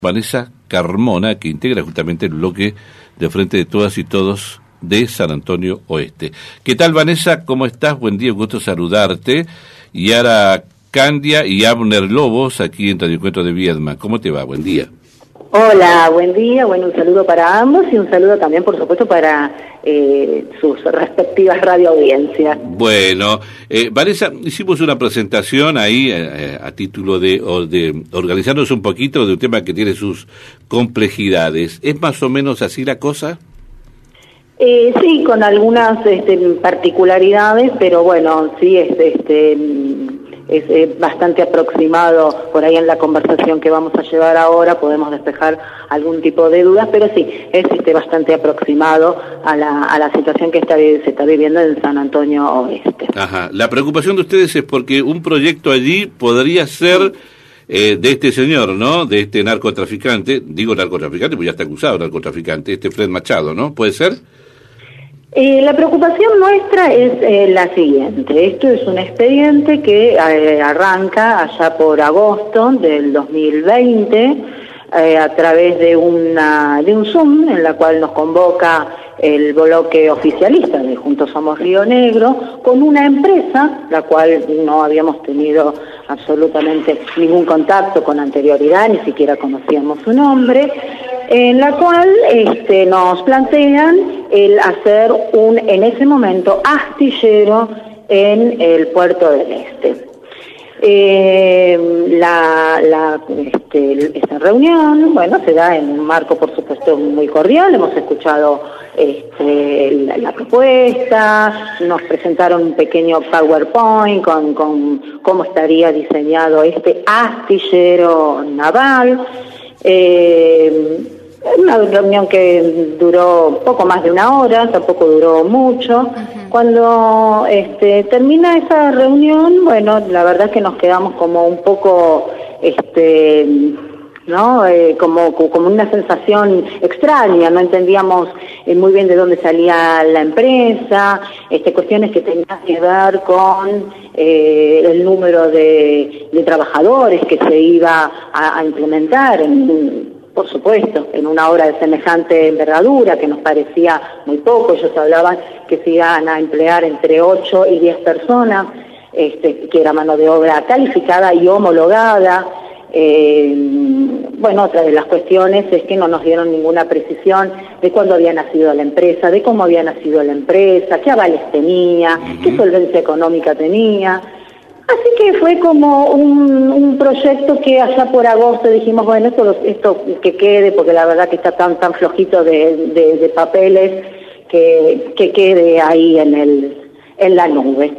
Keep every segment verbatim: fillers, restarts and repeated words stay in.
Vanessa Carmona, que integra justamente el bloque de Frente de Todas y Todos de San Antonio Oeste. ¿Qué tal, Vanessa? ¿Cómo estás? Buen día, un gusto saludarte. Yara Candia y Abner Lobos, aquí en Radio Encuentro de Viedma. ¿Cómo te va? Buen día. Hola, buen día. Bueno, un saludo para ambos y un saludo también, por supuesto, para eh, sus respectivas radioaudiencias. Bueno, eh, Vanessa, hicimos una presentación ahí eh, a título de, o de organizarnos un poquito de un tema que tiene sus complejidades. ¿Es más o menos así la cosa? Eh, sí, con algunas este, particularidades, pero bueno, sí, es, este, es, es bastante aproximado. Por ahí en la conversación que vamos a llevar ahora podemos despejar algún tipo de dudas, pero sí, es este, bastante aproximado a la, a la situación que está, se está viviendo en San Antonio Oeste. Ajá. La preocupación de ustedes es porque un proyecto allí podría ser eh, de este señor, ¿no? De este narcotraficante, digo narcotraficante porque ya está acusado de narcotraficante, este Fred Machado, ¿no? ¿Puede ser? Eh, la preocupación nuestra es eh, la siguiente. Esto es un expediente que eh, arranca allá por agosto del dos mil veinte eh, a través de una de un Zoom en la cual nos convoca el bloque oficialista de Juntos Somos Río Negro con una empresa, la cual no habíamos tenido absolutamente ningún contacto con anterioridad, ni siquiera conocíamos su nombre, en la cual este, nos plantean el hacer un, en ese momento, astillero en el Puerto del Este. Eh, la, la, este, esta reunión, bueno, se da en un marco, por supuesto, muy cordial. Hemos escuchado este, la, la propuesta, nos presentaron un pequeño PowerPoint con, con cómo estaría diseñado este astillero naval. Eh, Una reunión que duró poco más de una hora, tampoco duró mucho. Uh-huh. Cuando este, termina esa reunión, bueno, la verdad es que nos quedamos como un poco, este, ¿no? Eh, como, como una sensación extraña, no entendíamos eh, muy bien de dónde salía la empresa, este, cuestiones que tenían que ver con eh, el número de, de trabajadores que se iba a, a implementar en por supuesto, en una obra de semejante envergadura, que nos parecía muy poco. Ellos hablaban que se iban a emplear entre ocho y diez personas, este, que era mano de obra calificada y homologada. Eh, bueno, otra de las cuestiones es que no nos dieron ninguna precisión de cuándo había nacido la empresa, de cómo había nacido la empresa, qué avales tenía, uh-huh. qué solvencia económica tenía. Así que fue como un, un proyecto que allá por agosto dijimos, bueno, esto, esto que quede, porque la verdad que está tan tan flojito de, de, de papeles, que, que quede ahí en, el, en la nube.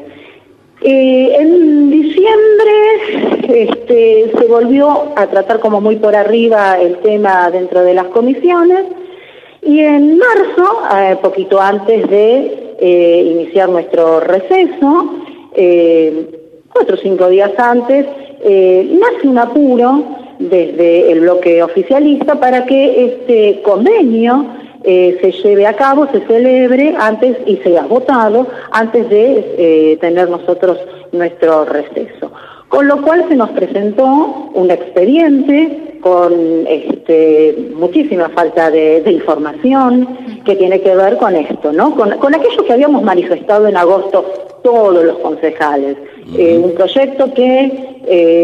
Eh, en diciembre este, se volvió a tratar como muy por arriba el tema dentro de las comisiones, y en marzo, eh, poquito antes de eh, iniciar nuestro receso, eh, cuatro o cinco días antes, eh, nace un apuro desde el bloque oficialista para que este convenio eh, se lleve a cabo, se celebre antes y sea votado antes de eh, tener nosotros nuestro receso. Con lo cual se nos presentó un expediente con este, muchísima falta de, de información que tiene que ver con esto, ¿no? Con, con aquello que habíamos manifestado en agosto todos los concejales. Uh-huh. Eh, un proyecto que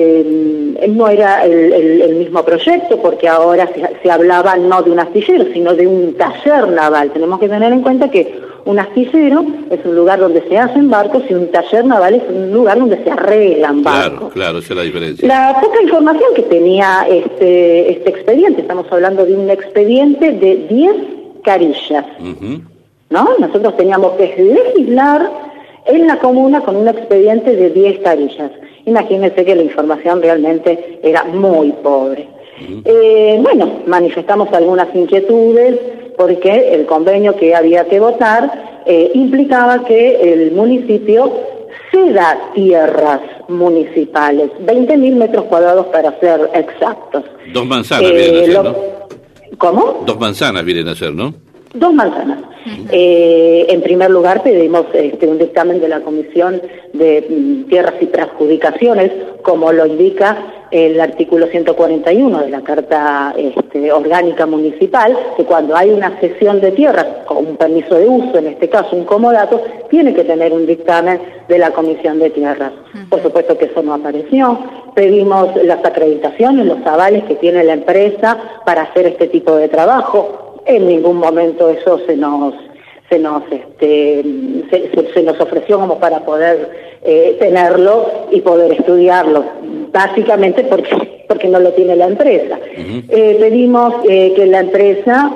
eh, no era el, el, el mismo proyecto, porque ahora se, se hablaba no de un astillero, sino de un taller naval. Tenemos que tener en cuenta que un astillero es un lugar donde se hacen barcos y un taller naval es un lugar donde se arreglan barcos. Claro, claro, esa es la diferencia. La poca información que tenía este, este expediente, estamos hablando de un expediente de diez carillas, uh-huh. ¿no? Nosotros teníamos que legislar en la comuna con un expediente de diez carillas. Imagínense que la información realmente era muy pobre. Uh-huh. Eh, bueno, manifestamos algunas inquietudes porque el convenio que había que votar eh, implicaba que el municipio ceda tierras municipales, veinte mil metros cuadrados para ser exactos. Dos manzanas eh, vienen a ser, lo... ¿no? ¿Cómo? Dos manzanas vienen a ser, ¿no? Dos manzanas. Eh, en primer lugar, pedimos este, un dictamen de la Comisión de mm, Tierras y Perjudicaciones, como lo indica el artículo ciento cuarenta y uno de la Carta este, Orgánica Municipal, que cuando hay una cesión de tierras, con un permiso de uso, en este caso un comodato, tiene que tener un dictamen de la Comisión de Tierras. Por supuesto que eso no apareció. Pedimos las acreditaciones, los avales que tiene la empresa para hacer este tipo de trabajo. En ningún momento eso se nos se nos este se, se, se nos ofreció como para poder eh, tenerlo y poder estudiarlo, básicamente porque porque no lo tiene la empresa. Uh-huh. Eh, pedimos eh, que la empresa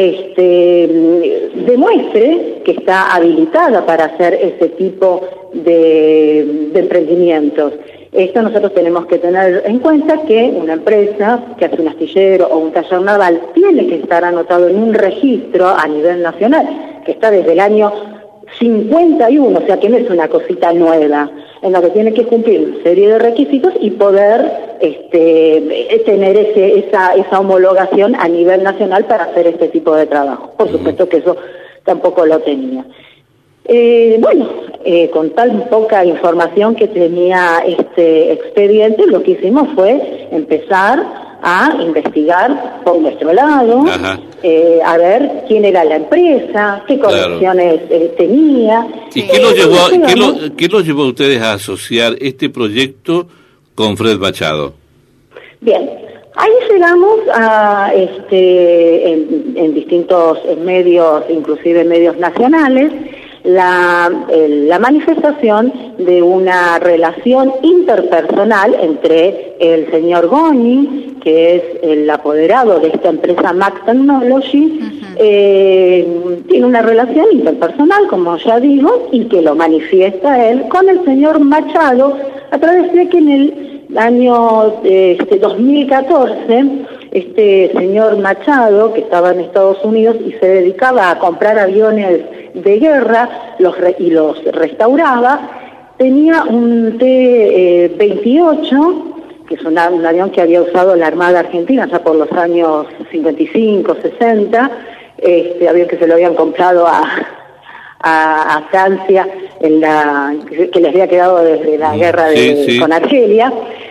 este demuestre que está habilitada para hacer ese tipo de, de emprendimientos. Esto nosotros tenemos que tener en cuenta que una empresa que hace un astillero o un taller naval tiene que estar anotado en un registro a nivel nacional, que está desde el año cincuenta y uno, o sea que no es una cosita nueva, en la que tiene que cumplir una serie de requisitos y poder este, tener ese, esa, esa homologación a nivel nacional para hacer este tipo de trabajo. Por supuesto que eso tampoco lo tenía. Eh, bueno, eh, con tal poca información que tenía este expediente, lo que hicimos fue empezar a investigar por nuestro lado, eh, a ver quién era la empresa, qué conexiones claro. eh, tenía. ¿Y qué, eh, lo llevó, ¿qué, lo, qué lo llevó a ustedes a asociar este proyecto con Fred Machado? Bien, ahí llegamos a este en, en distintos medios, inclusive medios nacionales, La, eh, la manifestación de una relación interpersonal entre el señor Goni, que es el apoderado de esta empresa Mac Technology, uh-huh. eh, tiene una relación interpersonal, como ya digo, y que lo manifiesta él con el señor Machado, a través de que en el año eh, este, dos mil catorce, este señor Machado, que estaba en Estados Unidos y se dedicaba a comprar aviones de guerra los re, y los restauraba, tenía un T veintiocho, que es una, un avión que había usado la Armada Argentina ya por los años cincuenta y cinco, sesenta, este avión que se lo habían comprado a, a, a Francia, en la, que, que les había quedado desde la guerra de, sí, sí. con Argelia.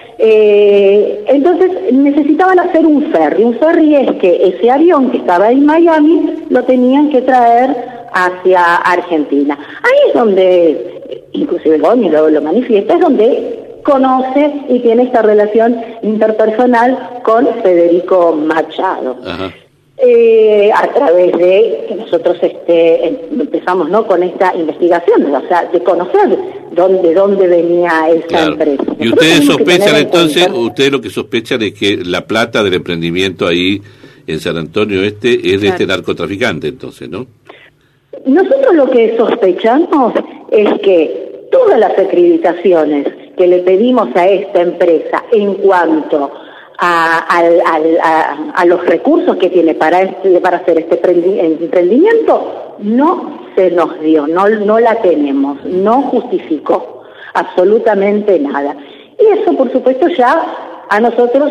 Eh, entonces necesitaban hacer un ferry. Un ferry es que ese avión que estaba en Miami lo tenían que traer hacia Argentina. Ahí es donde, inclusive Goni lo, lo manifiesta, es donde conoce y tiene esta relación interpersonal con Federico Machado. Ajá. Eh, a través de que nosotros este, empezamos no con esta investigación, o sea, de conocer dónde dónde venía esa claro. empresa. Y ustedes sospechan entonces, ustedes lo que sospechan es que la plata del emprendimiento ahí en San Antonio Este es claro. de este narcotraficante, entonces, ¿no? Nosotros lo que sospechamos es que todas las acreditaciones que le pedimos a esta empresa en cuanto a, a, a, a los recursos que tiene para este, para hacer este emprendimiento no se nos dio, no, no la tenemos, no justificó absolutamente nada. Y eso, por supuesto, ya a nosotros,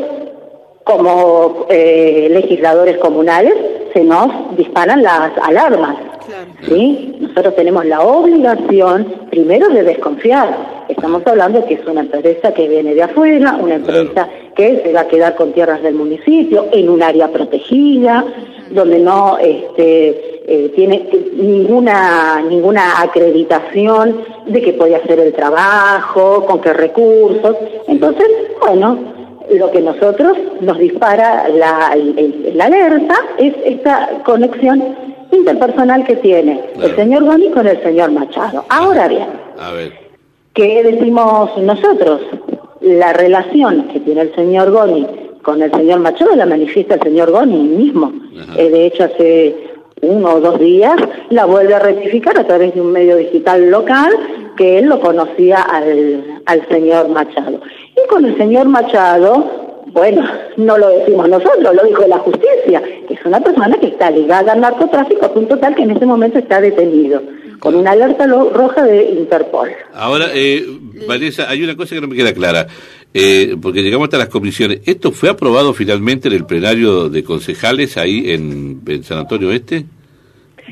como eh, legisladores comunales, se nos disparan las alarmas. Claro. ¿Sí? Nosotros tenemos la obligación, primero, de desconfiar. Estamos hablando de que es una empresa que viene de afuera, una empresa claro. que se va a quedar con tierras del municipio, en un área protegida, donde no este, eh, tiene ninguna ninguna acreditación de que puede hacer el trabajo, con qué recursos. Entonces, bueno, lo que nosotros nos dispara la, el, la alerta es esta conexión interpersonal que tiene claro. el señor Goni con el señor Machado. Ahora bien, a ver. ¿Qué decimos nosotros? La relación que tiene el señor Goni con el señor Machado la manifiesta el señor Goni mismo. Eh, de hecho, hace uno o dos días la vuelve a rectificar a través de un medio digital local que él lo conocía al, al señor Machado. Y con el señor Machado, bueno, no lo decimos nosotros, lo dijo la justicia, que es una persona que está ligada al narcotráfico, a punto tal que en este momento está detenido, con una alerta lo, roja de Interpol. Ahora, eh, Vanessa, hay una cosa que no me queda clara, eh, porque llegamos hasta las comisiones. ¿Esto fue aprobado finalmente en el plenario de concejales ahí en, en San Antonio Este?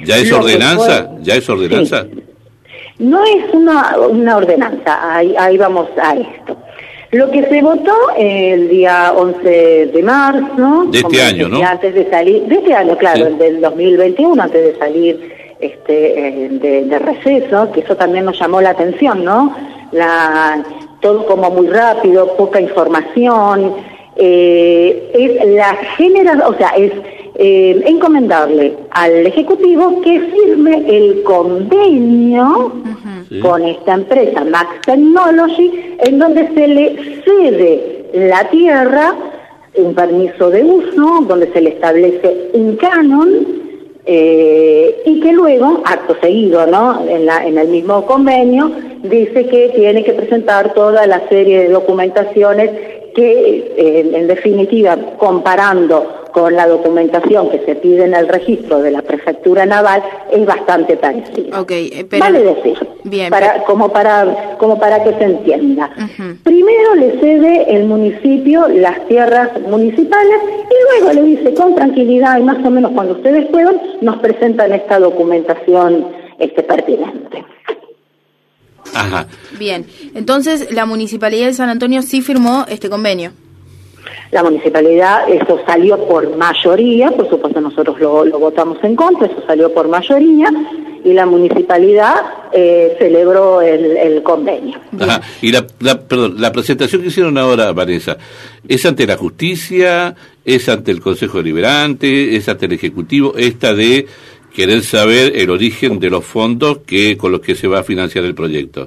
¿Ya es ordenanza? Fue... ¿Ya es ordenanza? Sí. No es una, una ordenanza, ahí, ahí vamos a esto. Lo que se votó el día once de marzo... De este año, ¿no? Antes de salir, de este año, claro, sí. Del dos mil veintiuno, antes de salir este, de, de receso, que eso también nos llamó la atención, ¿no? La, todo como muy rápido, poca información, eh, es la generación, o sea, es eh, encomendable al Ejecutivo que firme el convenio uh-huh. con esta empresa, Max Technology, en donde se le cede la tierra, un permiso de uso, donde se le establece un canon, eh, y que luego, acto seguido, ¿no? En, la, en el mismo convenio, dice que tiene que presentar toda la serie de documentaciones que, eh, en definitiva, comparando con la documentación que se pide en el registro de la Prefectura Naval, es bastante parecida. Okay, pero... Vale decir, bien, para, pero... como, para, como para que se entienda. Uh-huh. Primero le cede el municipio las tierras municipales y luego le dice con tranquilidad y más o menos cuando ustedes puedan, nos presentan esta documentación este, pertinente. Ajá. Bien, entonces la Municipalidad de San Antonio sí firmó este convenio. La municipalidad, eso salió por mayoría, por supuesto nosotros lo, lo votamos en contra, eso salió por mayoría, y la municipalidad eh, celebró el, el convenio. Ajá. Y la, la, perdón, la presentación que hicieron ahora, Vanessa, ¿es ante la justicia, es ante el Consejo Deliberante, es ante el Ejecutivo, esta de querer saber el origen de los fondos que con los que se va a financiar el proyecto?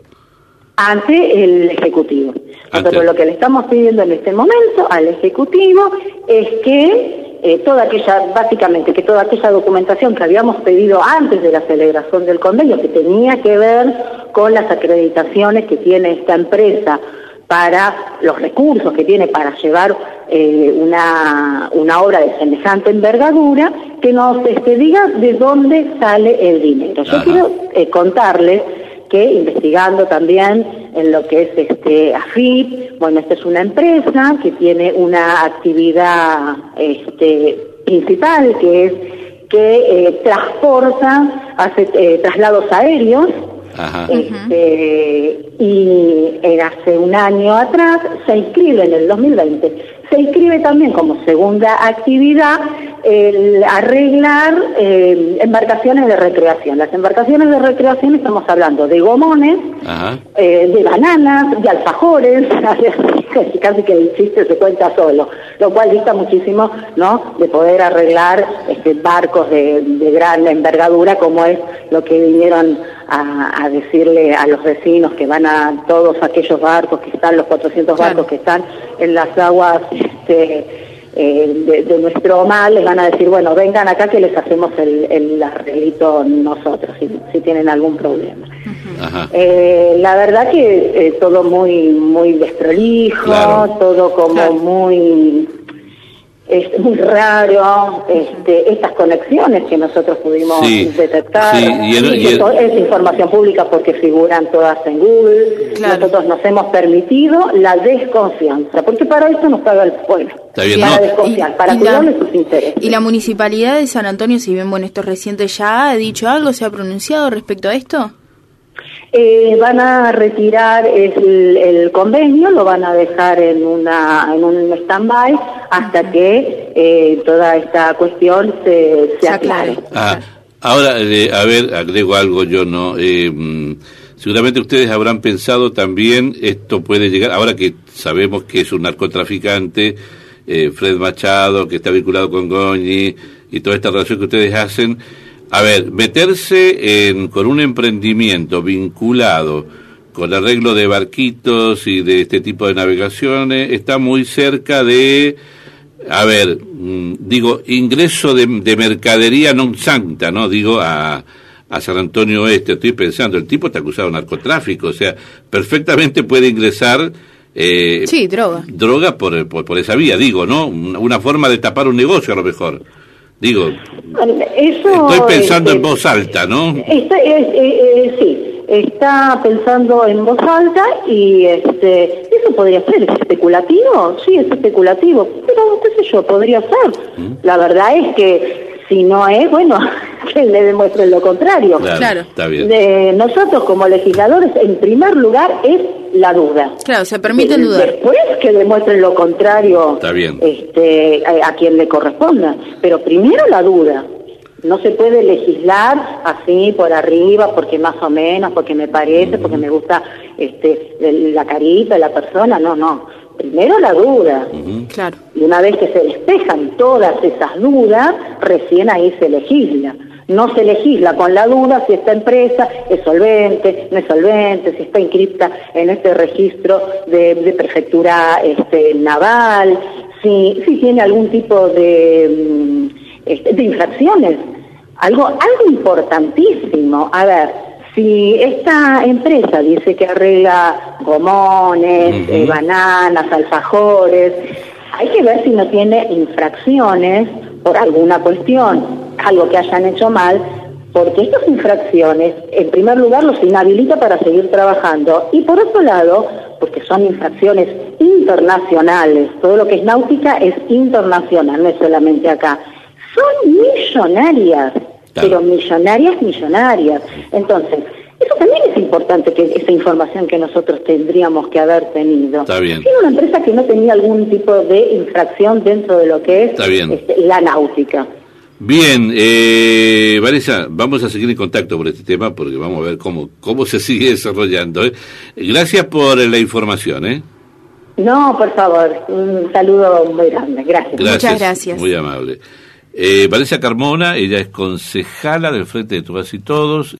Ante el Ejecutivo. Nosotros Ante... lo que le estamos pidiendo en este momento al Ejecutivo es que eh, toda aquella, básicamente, que toda aquella documentación que habíamos pedido antes de la celebración del convenio, que tenía que ver con las acreditaciones que tiene esta empresa para los recursos que tiene para llevar eh, una, una obra de semejante envergadura, que nos este, diga de dónde sale el dinero. Yo Ajá. quiero eh, contarles que investigando también en lo que es este A F I P, bueno, esta es una empresa que tiene una actividad este, principal, que es que eh, transporta, hace eh, traslados aéreos, Ajá. Este, y eh, hace un año atrás se inscribe en el dos mil veinte, se inscribe también como segunda actividad el arreglar eh, embarcaciones de recreación. Las embarcaciones de recreación estamos hablando de gomones, eh, de bananas, de alfajores, casi, casi que el chiste se cuenta solo, lo cual dista muchísimo, ¿no?, de poder arreglar este, barcos de, de gran envergadura, como es lo que vinieron a, a decirle a los vecinos que van a todos aquellos barcos que están, los cuatrocientos claro. barcos que están en las aguas este, eh, de, de nuestro mar, les van a decir, bueno, vengan acá que les hacemos el, el arreglito nosotros, si, si tienen algún problema. Ajá. Eh, la verdad que eh, todo muy muy desprolijo, claro. todo como claro. muy... es muy raro, este, estas conexiones que nosotros pudimos sí, detectar, sí, y el, y el... es información pública porque figuran todas en Google, claro. nosotros nos hemos permitido la desconfianza, porque para eso nos paga el pueblo, bien, para no. desconfiar, y, para y cuidarle la, sus intereses. ¿Y la Municipalidad de San Antonio, si bien bueno, esto es reciente, ya ha dicho algo, se ha pronunciado respecto a esto? Eh, van a retirar el, el convenio, lo van a dejar en una en un stand-by hasta uh-huh. que eh, toda esta cuestión se, se aclare. Ah, ahora, eh, a ver, agrego algo yo, ¿no? Eh, seguramente ustedes habrán pensado también, esto puede llegar, ahora que sabemos que es un narcotraficante, eh, Fred Machado, que está vinculado con Goñi, y toda esta relación que ustedes hacen. A ver, meterse en, con un emprendimiento vinculado con arreglo de barquitos y de este tipo de navegaciones está muy cerca de, a ver, mmm, digo, ingreso de, de mercadería non santa, ¿no? Digo, a, a San Antonio Oeste. Estoy pensando, el tipo está acusado de narcotráfico, o sea, perfectamente puede ingresar... Eh, sí, droga. Droga por, por, por esa vía, digo, ¿no? Una forma de tapar un negocio a lo mejor. Digo, Eso, estoy pensando este, en voz alta, ¿no? Está, eh, eh, sí, está pensando en voz alta y este, eso podría ser, ¿es especulativo? Sí, es especulativo, pero qué sé yo, podría ser. ¿Mm? La verdad es que si no es, bueno, que le demuestren lo contrario. Claro, Claro. está bien. De nosotros como legisladores, en primer lugar, es la duda. Claro, se permiten Eh, dudar. Después que demuestren lo contrario Está bien. este, a, a quien le corresponda. Pero primero la duda. No se puede legislar así por arriba, porque más o menos, porque me parece, porque me gusta este, la carita de la persona. No, no. Primero la duda. Ujú. Claro. Y una vez que se despejan todas esas dudas, recién ahí se legisla. No se legisla con la duda si esta empresa es solvente, no es solvente, si está inscripta en este registro de, de prefectura este, naval, si, si tiene algún tipo de, mm, este, de infracciones. Algo, algo importantísimo. A ver, si esta empresa dice que arregla gomones, Ujú. eh, bananas, alfajores, hay que ver si no tiene infracciones por alguna cuestión, algo que hayan hecho mal, porque estas infracciones, en primer lugar, los inhabilita para seguir trabajando, y por otro lado, porque son infracciones internacionales, todo lo que es náutica es internacional, no es solamente acá, son millonarias, Claro. pero millonarias, millonarias. Entonces, eso también es importante, que esa información que nosotros tendríamos que haber tenido. Está bien. Si era una empresa que no tenía algún tipo de infracción dentro de lo que es Está bien. este, la náutica. Bien, eh, Vanessa, vamos a seguir en contacto por este tema porque vamos a ver cómo cómo se sigue desarrollando. ¿eh? Gracias por la información. ¿eh? No, por favor, un saludo muy grande. Gracias. Gracias. Muchas gracias. Muy amable. Eh, Vanessa Carmona, ella es concejala del Frente de Todas y Todos.